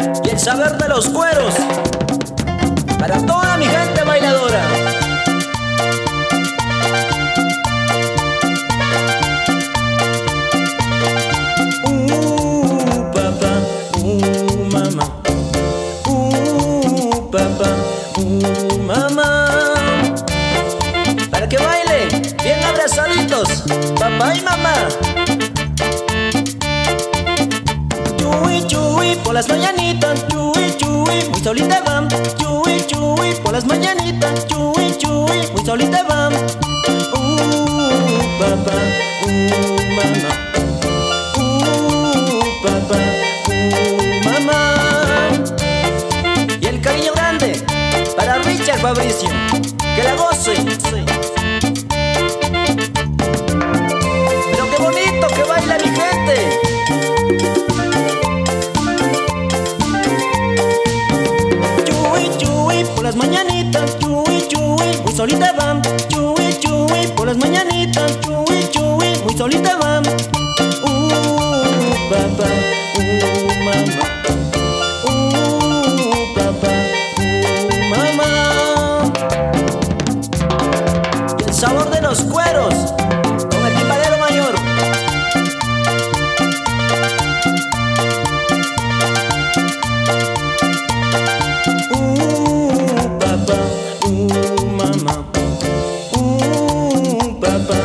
y el saber de los cueros para toda mi gente bailadora. Papá, mamá. Papá, mamá. Para que baile bien abrazaditos, papá y mamá. Chuy, chuy, por las mañanitas, chuy, chuy, muy solita van. Chuy, chuy, por las mañanitas, chuy, chuy, muy solita van. Papá, mamá. Papá, mamá. Y el cariño grande para Richard Fabricio, que la goce. Pero qué bonito que baila mi gente. Por las mañanitas, chuy, chuy, muy solita van. Chuy, chuy, por las mañanitas, chuy, chuy, muy solita van. Papá, mamá. Papá, mamá. Y el sabor de los cueros con el timbalero mayor. Papá, mamá. Papá,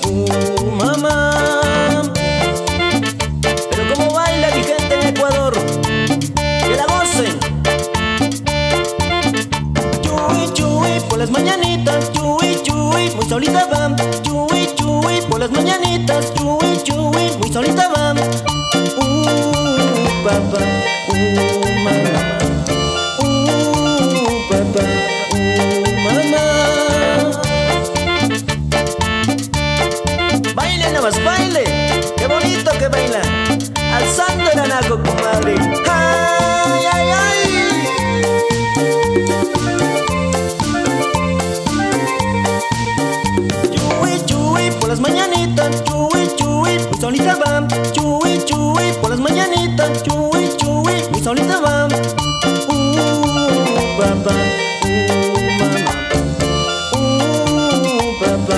mamá. Pero como baila mi gente en Ecuador, que la gocen. Chuy, chuy, por las mañanitas, chuy, chuy, muy solita van. Chuy, chuy, por las mañanitas, chuy, chuy, muy solita van. Papá, mamá. Papá, mamá. Baile nomás, baile. Qué bonito que baila. Alzando el anaco, comadre. Ay, ay, ay. Chuy, chuy, por las mañanitas, chuy, chuy, muy solita van. Chuy, chuy, por las mañanitas, chuy, chuy, muy solita van. Papá, mamá. Papá,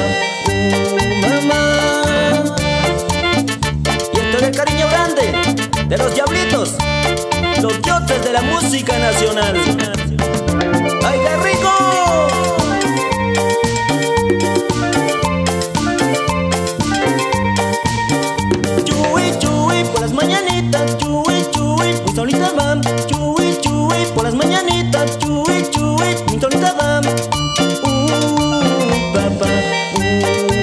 mamá. Y esto es el cariño grande de los diablitos, los dioses de la música nacional. ¡Ay, qué rico! Chuy, chuy, por las mañanitas, chuy, chuy, muy solita van. Chuy, chuy, por las mañanitas, chuy, chuy, muy solita van. Papá,